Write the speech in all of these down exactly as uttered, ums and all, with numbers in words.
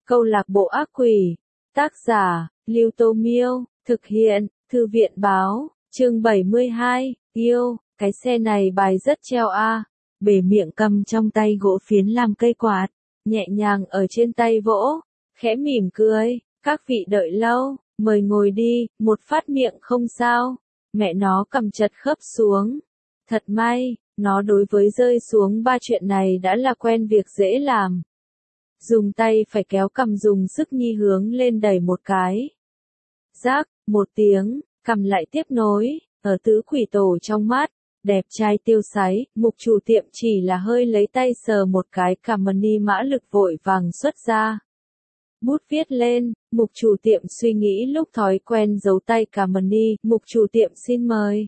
Câu lạc bộ ác quỷ. Tác giả, Lưu Tô Miêu. Thực hiện, Thư viện báo. Chương bảy mươi hai, yêu, cái xe này bài rất treo a. Bể miệng cầm trong tay gỗ phiến làm cây quạt, nhẹ nhàng ở trên tay vỗ, khẽ mỉm cười, các vị đợi lâu, mời ngồi đi, một phát miệng không sao. Mẹ nó cầm chật khớp xuống. Thật may, nó đối với rơi xuống ba chuyện này đã là quen việc dễ làm. Dùng tay phải kéo cầm dùng sức nhi hướng lên đẩy một cái. Rác, một tiếng, cầm lại tiếp nối, ở tứ quỷ tổ trong mắt, đẹp trai tiêu sái, mục chủ tiệm chỉ là hơi lấy tay sờ một cái cầm mani mã lực vội vàng xuất ra. Bút viết lên, mục chủ tiệm suy nghĩ lúc thói quen giấu tay cầm mani, mục chủ tiệm xin mời.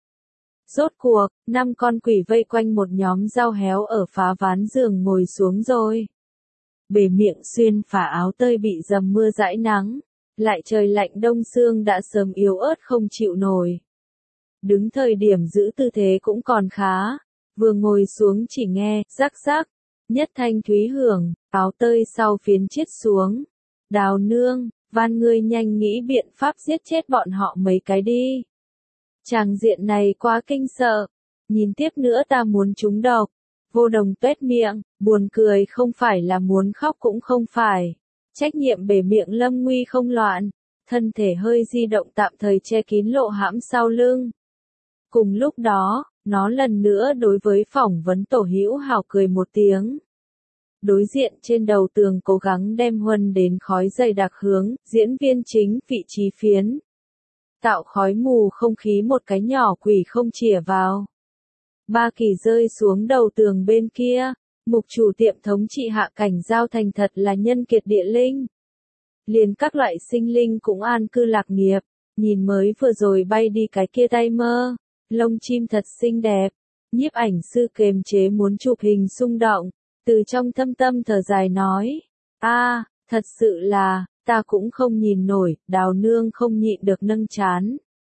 Rốt cuộc, năm con quỷ vây quanh một nhóm rau héo ở phá ván giường ngồi xuống rồi. Bể miệng xuyên phả áo tơi bị dầm mưa dãi nắng, lại trời lạnh đông xương đã sớm yếu ớt không chịu nổi. Đứng thời điểm giữ tư thế cũng còn khá, vừa ngồi xuống chỉ nghe, rắc rắc, nhất thanh thúy hưởng, áo tơi sau phiến chiết xuống. Đào nương, van ngươi nhanh nghĩ biện pháp giết chết bọn họ mấy cái đi. Tràng diện này quá kinh sợ, nhìn tiếp nữa ta muốn trúng độc. Vô Đồng tuét miệng, buồn cười không phải là muốn khóc cũng không phải. Trách nhiệm bể miệng lâm nguy không loạn, thân thể hơi di động tạm thời che kín lộ hãm sau lưng. Cùng lúc đó, nó lần nữa đối với phỏng vấn tổ hữu hào cười một tiếng. Đối diện trên đầu tường cố gắng đem huân đến khói dày đặc hướng, diễn viên chính vị trí phiến. Tạo khói mù không khí một cái nhỏ quỷ không chìa vào. Ba kỳ rơi xuống đầu tường bên kia, mục chủ tiệm thống trị hạ cảnh giao thành thật là nhân kiệt địa linh. Liền các loại sinh linh cũng an cư lạc nghiệp, nhìn mới vừa rồi bay đi cái kia tay mơ, lông chim thật xinh đẹp, nhiếp ảnh sư kềm chế muốn chụp hình xung động, từ trong thâm tâm thở dài nói, a, thật sự là, ta cũng không nhìn nổi, Đào nương không nhịn được nâng chán.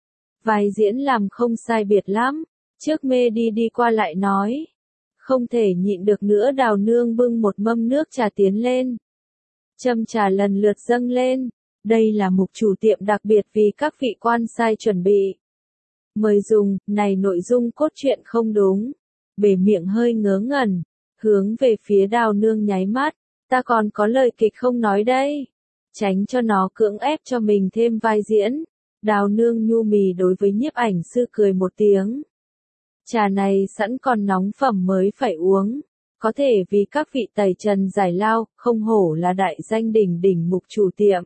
Vài diễn làm không sai biệt lắm. Trước mê đi đi qua lại nói. Không thể nhịn được nữa Đào nương bưng một mâm nước trà tiến lên. Châm trà lần lượt dâng lên. Đây là mục chủ tiệm đặc biệt vì các vị quan sai chuẩn bị. Mời dùng, này nội dung cốt truyện không đúng. Bể miệng hơi ngớ ngẩn. Hướng về phía Đào nương nháy mắt. Ta còn có lời kịch không nói đây. Tránh cho nó cưỡng ép cho mình thêm vai diễn. Đào nương nhu mì đối với nhiếp ảnh sư cười một tiếng. Trà này sẵn còn nóng phẩm mới phải uống, có thể vì các vị tẩy trần giải lao, không hổ là đại danh đỉnh đỉnh mục chủ tiệm.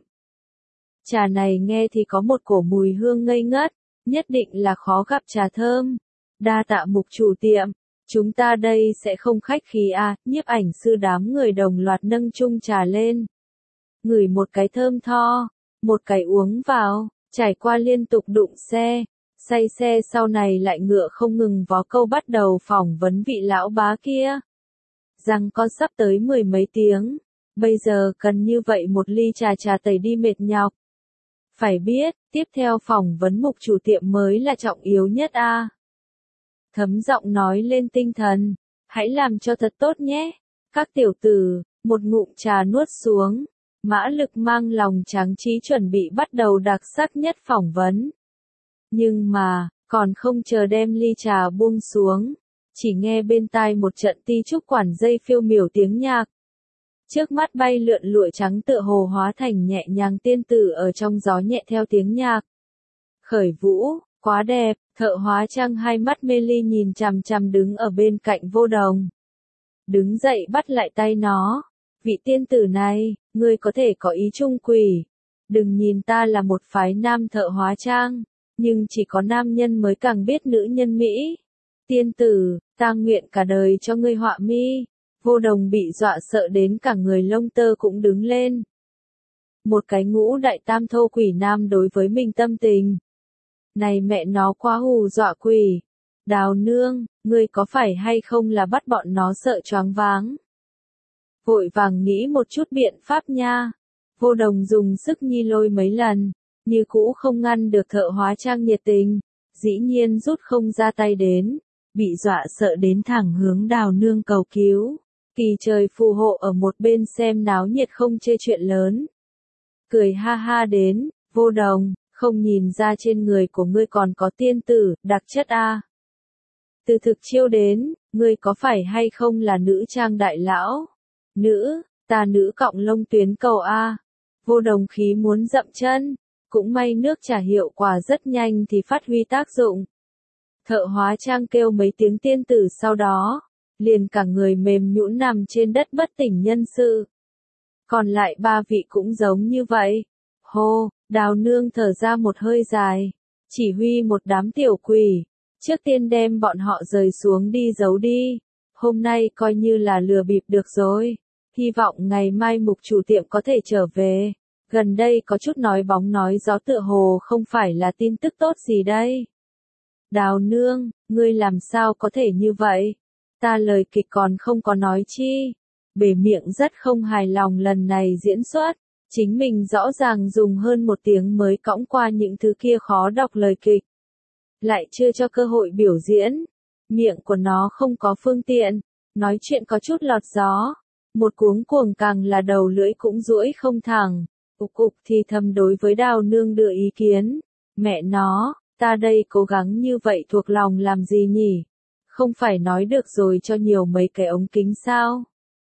Trà này nghe thì có một cổ mùi hương ngây ngất, nhất định là khó gặp trà thơm. Đa tạ mục chủ tiệm, chúng ta đây sẽ không khách khí à, nhiếp ảnh sư đám người đồng loạt nâng chung trà lên. Ngửi một cái thơm tho, một cái uống vào, trải qua liên tục đụng xe. Say xe sau này lại ngựa không ngừng vó câu bắt đầu phỏng vấn vị lão bá kia. Rằng con sắp tới mười mấy tiếng, bây giờ cần như vậy một ly trà trà tẩy đi mệt nhọc. Phải biết, tiếp theo phỏng vấn mục chủ tiệm mới là trọng yếu nhất a. À. Thấm giọng nói lên tinh thần, hãy làm cho thật tốt nhé. Các tiểu tử, một ngụm trà nuốt xuống, mã lực mang lòng tráng trí chuẩn bị bắt đầu đặc sắc nhất phỏng vấn. Nhưng mà, còn không chờ đem ly trà buông xuống, chỉ nghe bên tai một trận ti trúc quản dây phiêu miểu tiếng nhạc. Trước mắt bay lượn lụa trắng tựa hồ hóa thành nhẹ nhàng tiên tử ở trong gió nhẹ theo tiếng nhạc. Khởi vũ, quá đẹp, thợ hóa trang hai mắt mê ly nhìn chằm chằm đứng ở bên cạnh Vô Đồng. Đứng dậy bắt lại tay nó, vị tiên tử này, ngươi có thể có ý trung quỷ. Đừng nhìn ta là một phái nam thợ hóa trang. Nhưng chỉ có nam nhân mới càng biết nữ nhân Mỹ. Tiên tử, ta nguyện cả đời cho ngươi họa mi. Vô Đồng bị dọa sợ đến cả người lông tơ cũng đứng lên. Một cái ngũ đại tam thô quỷ nam đối với mình tâm tình. Này mẹ nó quá hù dọa quỷ. Đào nương, ngươi có phải hay không là bắt bọn nó sợ choáng váng. Vội vàng nghĩ một chút biện pháp nha. Vô Đồng dùng sức nhi lôi mấy lần. Như cũ không ngăn được thợ hóa trang nhiệt tình, dĩ nhiên rút không ra tay đến, bị dọa sợ đến thẳng hướng Đào nương cầu cứu. Kỳ trời phù hộ ở một bên xem náo nhiệt không chê chuyện lớn. Cười ha ha đến, Vô Đồng, không nhìn ra trên người của ngươi còn có tiên tử, đặc chất a. Từ thực chiêu đến, ngươi có phải hay không là nữ trang đại lão? Nữ, ta nữ cọng lông tuyến cầu a. Vô Đồng khí muốn dậm chân, cũng may nước trà hiệu quả rất nhanh thì phát huy tác dụng. Thợ hóa trang kêu mấy tiếng tiên tử sau đó, liền cả người mềm nhũn nằm trên đất bất tỉnh nhân sự. Còn lại ba vị cũng giống như vậy. Hô, Đào Nương thở ra một hơi dài, chỉ huy một đám tiểu quỷ, trước tiên đem bọn họ rời xuống đi giấu đi. Hôm nay coi như là lừa bịp được rồi. Hy vọng ngày mai mục chủ tiệm có thể trở về. Gần đây có chút nói bóng nói gió tựa hồ không phải là tin tức tốt gì đây. Đào Nương, ngươi làm sao có thể như vậy? Ta lời kịch còn không có nói chi. Bể miệng rất không hài lòng lần này diễn xuất. Chính mình rõ ràng dùng hơn một tiếng mới cõng qua những thứ kia khó đọc lời kịch. Lại chưa cho cơ hội biểu diễn. Miệng của nó không có phương tiện. Nói chuyện có chút lọt gió. Một cuống cuồng càng là đầu lưỡi cũng duỗi không thẳng. Ục ục thì thầm đối với Đào Nương đưa ý kiến. Mẹ nó, ta đây cố gắng như vậy thuộc lòng làm gì nhỉ? Không phải nói được rồi cho nhiều mấy cái ống kính sao?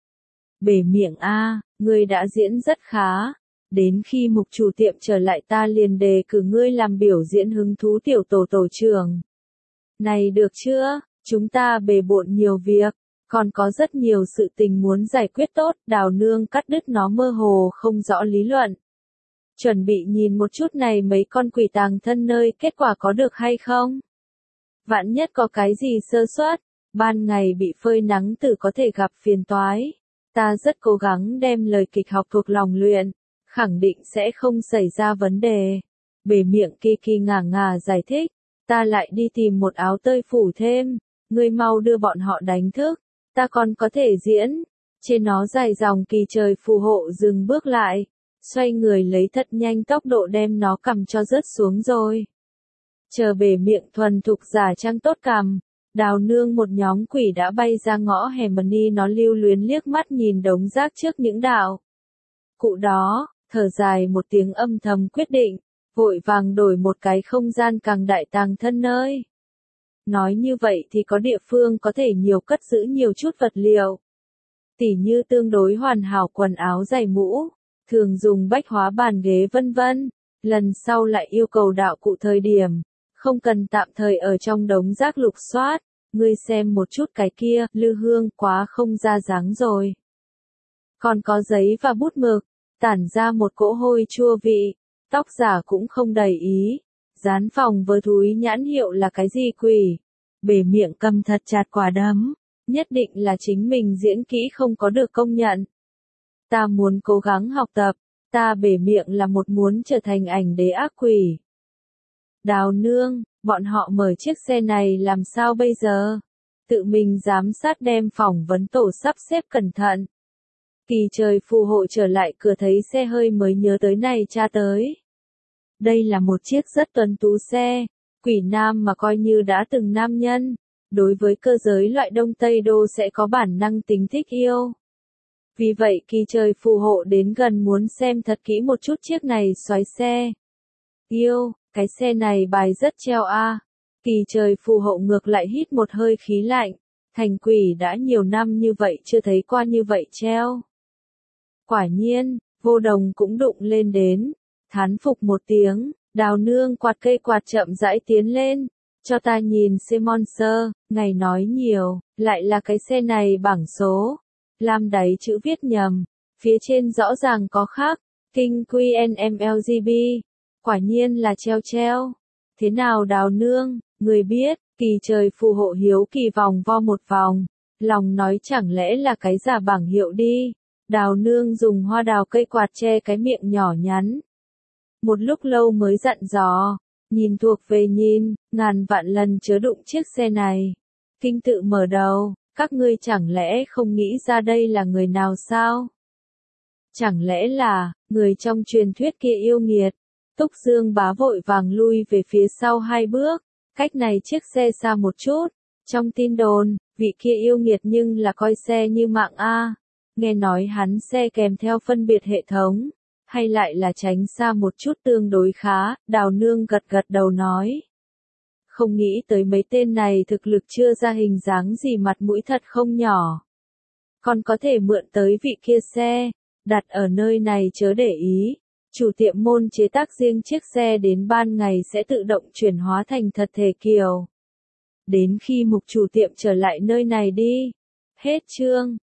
Bể miệng a, ngươi đã diễn rất khá. Đến khi mục chủ tiệm trở lại ta liền đề cử ngươi làm biểu diễn hứng thú tiểu tổ tổ trưởng. Này được chưa, chúng ta bề bộn nhiều việc, còn có rất nhiều sự tình muốn giải quyết tốt. Đào Nương cắt đứt nó mơ hồ không rõ lý luận. Chuẩn bị nhìn một chút này mấy con quỷ tàng thân nơi kết quả có được hay không? Vạn nhất có cái gì sơ suất, ban ngày bị phơi nắng tử có thể gặp phiền toái. Ta rất cố gắng đem lời kịch học thuộc lòng luyện, khẳng định sẽ không xảy ra vấn đề. Bể miệng kỳ kỳ ngả ngả giải thích, ta lại đi tìm một áo tơi phủ thêm, ngươi mau đưa bọn họ đánh thức, ta còn có thể diễn. Trên nó dài dòng kỳ trời phù hộ dừng bước lại, xoay người lấy thật nhanh tốc độ đem nó cầm cho rớt xuống rồi. Chờ bể miệng thuần thục giả trang tốt cằm, Đào Nương một nhóm quỷ đã bay ra ngõ hẻm ni nó lưu luyến liếc mắt nhìn đống rác trước những đạo. Cụ đó, thở dài một tiếng âm thầm quyết định, vội vàng đổi một cái không gian càng đại tàng thân nơi. Nói như vậy thì có địa phương có thể nhiều cất giữ nhiều chút vật liệu. Tỉ như tương đối hoàn hảo quần áo giày mũ, thường dùng bách hóa bàn ghế vân vân, lần sau lại yêu cầu đạo cụ thời điểm. Không cần tạm thời ở trong đống rác lục soát, ngươi xem một chút cái kia, Lư Hương quá không ra dáng rồi. Còn có giấy và bút mực, tản ra một cỗ hôi chua vị, tóc giả cũng không đầy ý, dán phòng với thúi nhãn hiệu là cái gì quỷ. Bể miệng cầm thật chặt quả đấm, nhất định là chính mình diễn kỹ không có được công nhận. Ta muốn cố gắng học tập, ta bể miệng là một muốn trở thành ảnh đế ác quỷ. Đào Nương, bọn họ mở chiếc xe này làm sao bây giờ? Tự mình giám sát đem phỏng vấn tổ sắp xếp cẩn thận. Kỳ trời phù hộ trở lại cửa thấy xe hơi mới nhớ tới này cha tới. Đây là một chiếc rất tuấn tú xe, quỷ nam mà coi như đã từng nam nhân. Đối với cơ giới loại Đông Tây Đô sẽ có bản năng tính thích yêu. Vì vậy kỳ trời phù hộ đến gần muốn xem thật kỹ một chút chiếc này xoáy xe. Yêu. Cái xe này bài rất treo a. Kỳ trời phù hộ ngược lại hít một hơi khí lạnh. Thành quỷ đã nhiều năm như vậy chưa thấy qua như vậy treo. Quả nhiên, Vô Đồng cũng đụng lên đến. Thán phục một tiếng, Đào Nương quạt cây quạt chậm rãi tiến lên. Cho ta nhìn xe Monster, ngày nói nhiều, lại là cái xe này bảng số. Lam đáy chữ viết nhầm, phía trên rõ ràng có khác, Kinh quy en em lờ giê bê. Quả nhiên là treo treo. Thế nào Đào Nương, người biết, kỳ trời phù hộ hiếu kỳ vòng vo một vòng. Lòng nói chẳng lẽ là cái giả bảng hiệu đi. Đào Nương dùng hoa đào cây quạt che cái miệng nhỏ nhắn. Một lúc lâu mới dặn dò. Nhìn thuộc về nhìn, ngàn vạn lần chớ đụng chiếc xe này. Kinh tự mở đầu, các ngươi chẳng lẽ không nghĩ ra đây là người nào sao? Chẳng lẽ là, người trong truyền thuyết kia yêu nghiệt? Túc Dương Bá vội vàng lui về phía sau hai bước, cách này chiếc xe xa một chút. Trong tin đồn, vị kia yêu nghiệt nhưng là coi xe như mạng a. Nghe nói hắn xe kèm theo phân biệt hệ thống, hay lại là tránh xa một chút tương đối khá, Đào Nương gật gật đầu nói. Không nghĩ tới mấy tên này thực lực chưa ra hình dáng gì, mặt mũi thật không nhỏ. Còn có thể mượn tới vị kia xe, đặt ở nơi này chớ để ý. Chủ tiệm môn chế tác riêng chiếc xe đến ban ngày sẽ tự động chuyển hóa thành thật thể kiều. Đến khi mục chủ tiệm trở lại nơi này đi. Hết chương.